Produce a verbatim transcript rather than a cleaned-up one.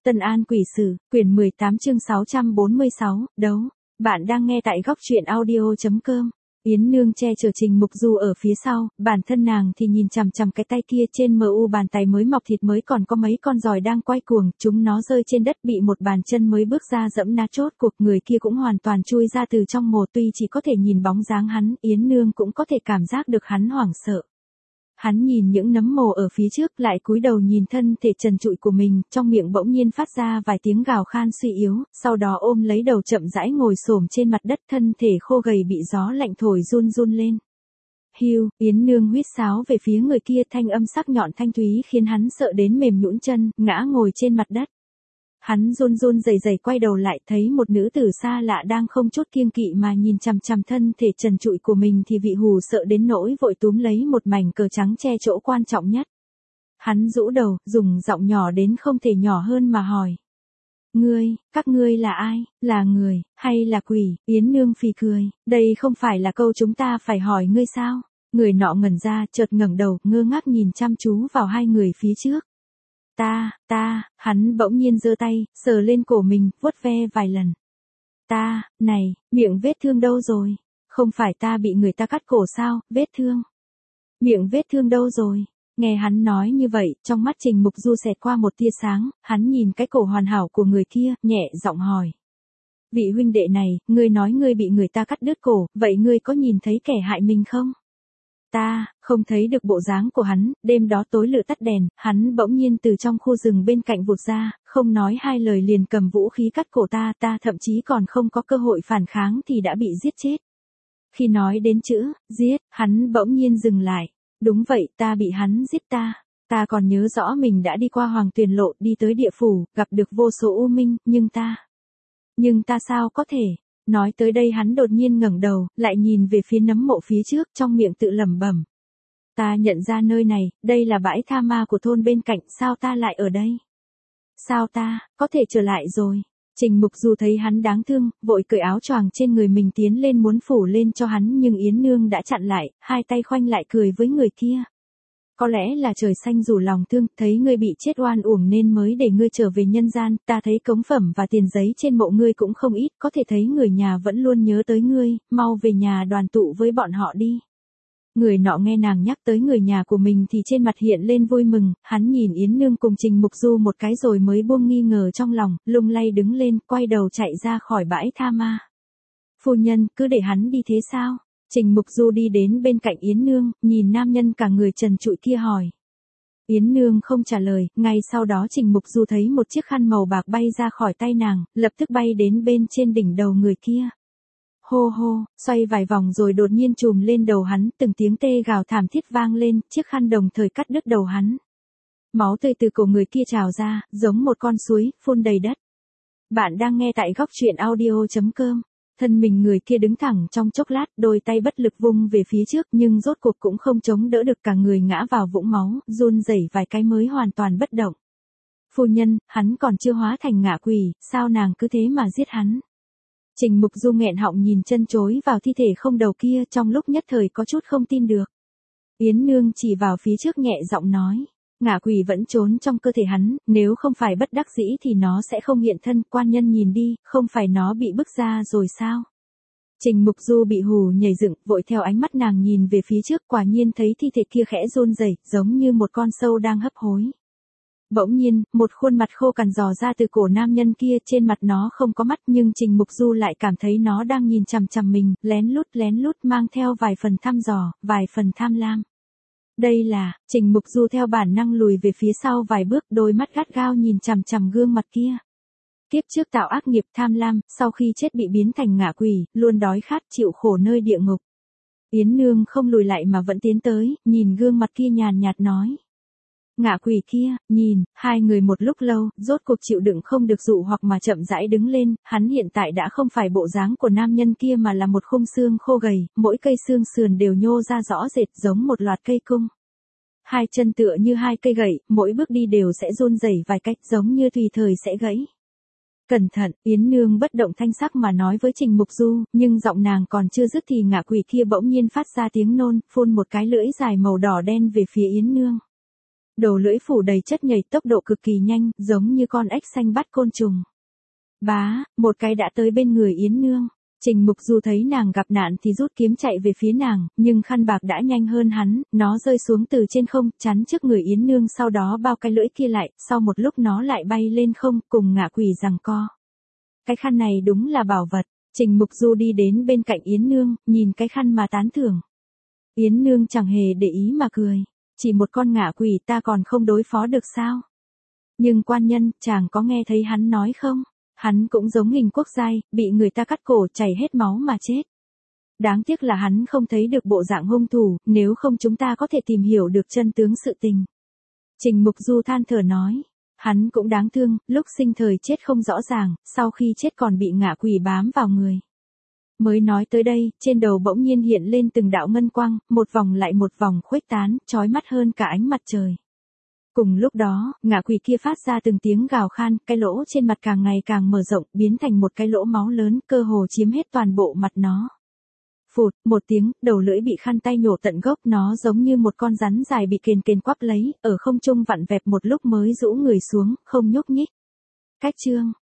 Tân An Quỷ Sử, quyển mười tám chương sáu trăm bốn mươi sáu, đấu. Bạn đang nghe tại góc truyện audio.com. Yến Nương che chở Trình Mục Du ở phía sau, bản thân nàng thì nhìn chằm chằm cái tay kia trên mờ u bàn tay mới mọc thịt mới còn có mấy con giòi đang quay cuồng, chúng nó rơi trên đất bị một bàn chân mới bước ra dẫm nát chốt cuộc, người kia cũng hoàn toàn chui ra từ trong mồ, tuy chỉ có thể nhìn bóng dáng hắn, Yến Nương cũng có thể cảm giác được hắn hoảng sợ. Hắn nhìn những nấm mồ ở phía trước lại cúi đầu nhìn thân thể trần trụi của mình, trong miệng bỗng nhiên phát ra vài tiếng gào khan suy yếu, sau đó ôm lấy đầu chậm rãi ngồi xổm trên mặt đất, thân thể khô gầy bị gió lạnh thổi run run lên. Hiu, Yến Nương huýt sáo về phía người kia, thanh âm sắc nhọn thanh thúy khiến hắn sợ đến mềm nhũn chân, ngã ngồi trên mặt đất. Hắn run run rẩy rẩy quay đầu lại, thấy một nữ tử xa lạ đang không chút kiêng kỵ mà nhìn chằm chằm thân thể trần trụi của mình thì vị hù sợ đến nỗi vội túm lấy một mảnh cờ trắng che chỗ quan trọng nhất. Hắn rũ đầu, dùng giọng nhỏ đến không thể nhỏ hơn mà hỏi. Ngươi, các ngươi là ai, là người, hay là quỷ? Yến Nương phì cười, đây không phải là câu chúng ta phải hỏi ngươi sao? Người nọ ngẩn ra, chợt ngẩng đầu, ngơ ngác nhìn chăm chú vào hai người phía trước. Ta, ta, hắn bỗng nhiên giơ tay, sờ lên cổ mình, vuốt ve vài lần. Ta, này, miệng vết thương đâu rồi? Không phải ta bị người ta cắt cổ sao, vết thương? Miệng vết thương đâu rồi? Nghe hắn nói như vậy, trong mắt Trình Mục Du xẹt qua một tia sáng, hắn nhìn cái cổ hoàn hảo của người kia, nhẹ giọng hỏi. Vị huynh đệ này, ngươi nói ngươi bị người ta cắt đứt cổ, vậy ngươi có nhìn thấy kẻ hại mình không? Ta, không thấy được bộ dáng của hắn, đêm đó tối lửa tắt đèn, hắn bỗng nhiên từ trong khu rừng bên cạnh vụt ra, không nói hai lời liền cầm vũ khí cắt cổ ta, ta thậm chí còn không có cơ hội phản kháng thì đã bị giết chết. Khi nói đến chữ, giết, hắn bỗng nhiên dừng lại. Đúng vậy, ta bị hắn giết ta. Ta còn nhớ rõ mình đã đi qua Hoàng Tuyền Lộ, đi tới địa phủ, gặp được vô số u minh, nhưng ta... Nhưng ta sao có thể... Nói tới đây hắn đột nhiên ngẩng đầu, lại nhìn về phía nấm mộ phía trước, trong miệng tự lẩm bẩm. Ta nhận ra nơi này, đây là bãi tha ma của thôn bên cạnh, sao ta lại ở đây? Sao ta, có thể trở lại rồi? Trình Mục Du thấy hắn đáng thương, vội cởi áo choàng trên người mình tiến lên muốn phủ lên cho hắn, nhưng Yến Nương đã chặn lại, hai tay khoanh lại cười với người kia. Có lẽ là trời xanh rủ lòng thương, thấy ngươi bị chết oan uổng nên mới để ngươi trở về nhân gian, ta thấy cống phẩm và tiền giấy trên mộ ngươi cũng không ít, có thể thấy người nhà vẫn luôn nhớ tới ngươi, mau về nhà đoàn tụ với bọn họ đi. Người nọ nghe nàng nhắc tới người nhà của mình thì trên mặt hiện lên vui mừng, hắn nhìn Yến Nương cùng Trình Mục Du một cái rồi mới buông nghi ngờ trong lòng, lung lay đứng lên, quay đầu chạy ra khỏi bãi tha ma. Phu nhân, cứ để hắn đi thế sao? Trình Mục Du đi đến bên cạnh Yến Nương, nhìn nam nhân cả người trần trụi kia hỏi. Yến Nương không trả lời, ngay sau đó Trình Mục Du thấy một chiếc khăn màu bạc bay ra khỏi tay nàng, lập tức bay đến bên trên đỉnh đầu người kia. Hô hô, xoay vài vòng rồi đột nhiên trùm lên đầu hắn, từng tiếng tê gào thảm thiết vang lên, chiếc khăn đồng thời cắt đứt đầu hắn. Máu tươi từ cổ người kia trào ra, giống một con suối, phun đầy đất. Bạn đang nghe tại góc truyện audio.com. Thân mình người kia đứng thẳng trong chốc lát, đôi tay bất lực vung về phía trước nhưng rốt cuộc cũng không chống đỡ được, cả người ngã vào vũng máu, run rẩy vài cái mới hoàn toàn bất động. Phu nhân, hắn còn chưa hóa thành ngạ quỷ, sao nàng cứ thế mà giết hắn? Trình Mục Du nghẹn họng nhìn chân chối vào thi thể không đầu kia, trong lúc nhất thời có chút không tin được. Yến Nương chỉ vào phía trước nhẹ giọng nói. Ngạ quỷ vẫn trốn trong cơ thể hắn, nếu không phải bất đắc dĩ thì nó sẽ không hiện thân, quan nhân nhìn đi, không phải nó bị bức ra rồi sao? Trình Mục Du bị hù nhảy dựng, vội theo ánh mắt nàng nhìn về phía trước, quả nhiên thấy thi thể kia khẽ run rẩy, giống như một con sâu đang hấp hối. Bỗng nhiên, một khuôn mặt khô cằn dò ra từ cổ nam nhân kia, trên mặt nó không có mắt nhưng Trình Mục Du lại cảm thấy nó đang nhìn chằm chằm mình, lén lút lén lút mang theo vài phần thăm dò, vài phần tham lam. Đây là, Trình Mục Du theo bản năng lùi về phía sau vài bước, đôi mắt gắt gao nhìn chằm chằm gương mặt kia. Kiếp trước tạo ác nghiệp tham lam, sau khi chết bị biến thành ngạ quỷ, luôn đói khát chịu khổ nơi địa ngục. Yến Nương không lùi lại mà vẫn tiến tới, nhìn gương mặt kia nhàn nhạt nói. Ngạ quỷ kia, nhìn, hai người một lúc lâu, rốt cuộc chịu đựng không được dụ hoặc mà chậm rãi đứng lên, hắn hiện tại đã không phải bộ dáng của nam nhân kia mà là một khung xương khô gầy, mỗi cây xương sườn đều nhô ra rõ rệt giống một loạt cây cung. Hai chân tựa như hai cây gậy, mỗi bước đi đều sẽ run rẩy vài cách giống như tùy thời sẽ gãy. Cẩn thận, Yến Nương bất động thanh sắc mà nói với Trình Mục Du, nhưng giọng nàng còn chưa dứt thì ngạ quỷ kia bỗng nhiên phát ra tiếng nôn, phun một cái lưỡi dài màu đỏ đen về phía Yến Nương. Đầu lưỡi phủ đầy chất nhầy, tốc độ cực kỳ nhanh, giống như con ếch xanh bắt côn trùng. Bá, một cái đã tới bên người Yến Nương. Trình Mục Du thấy nàng gặp nạn thì rút kiếm chạy về phía nàng, nhưng khăn bạc đã nhanh hơn hắn, nó rơi xuống từ trên không, chắn trước người Yến Nương, sau đó bao cái lưỡi kia lại, sau một lúc nó lại bay lên không, cùng ngạ quỷ giằng co. Cái khăn này đúng là bảo vật. Trình Mục Du đi đến bên cạnh Yến Nương, nhìn cái khăn mà tán thưởng. Yến Nương chẳng hề để ý mà cười. Chỉ một con ngạ quỷ ta còn không đối phó được sao? Nhưng quan nhân, chàng có nghe thấy hắn nói không? Hắn cũng giống Hình Quốc Giai, bị người ta cắt cổ chảy hết máu mà chết. Đáng tiếc là hắn không thấy được bộ dạng hung thủ, nếu không chúng ta có thể tìm hiểu được chân tướng sự tình. Trình Mục Du than thở nói. Hắn cũng đáng thương, lúc sinh thời chết không rõ ràng, sau khi chết còn bị ngạ quỷ bám vào người. Mới nói tới đây, trên đầu bỗng nhiên hiện lên từng đạo ngân quang, một vòng lại một vòng khuếch tán, chói mắt hơn cả ánh mặt trời. Cùng lúc đó, ngạ quỷ kia phát ra từng tiếng gào khan, cái lỗ trên mặt càng ngày càng mở rộng, biến thành một cái lỗ máu lớn, cơ hồ chiếm hết toàn bộ mặt nó. Phụt, một tiếng, đầu lưỡi bị khăn tay nhổ tận gốc, nó giống như một con rắn dài bị kền kền quắp lấy, ở không trung vặn vẹo một lúc mới rũ người xuống, không nhúc nhích. Cách chương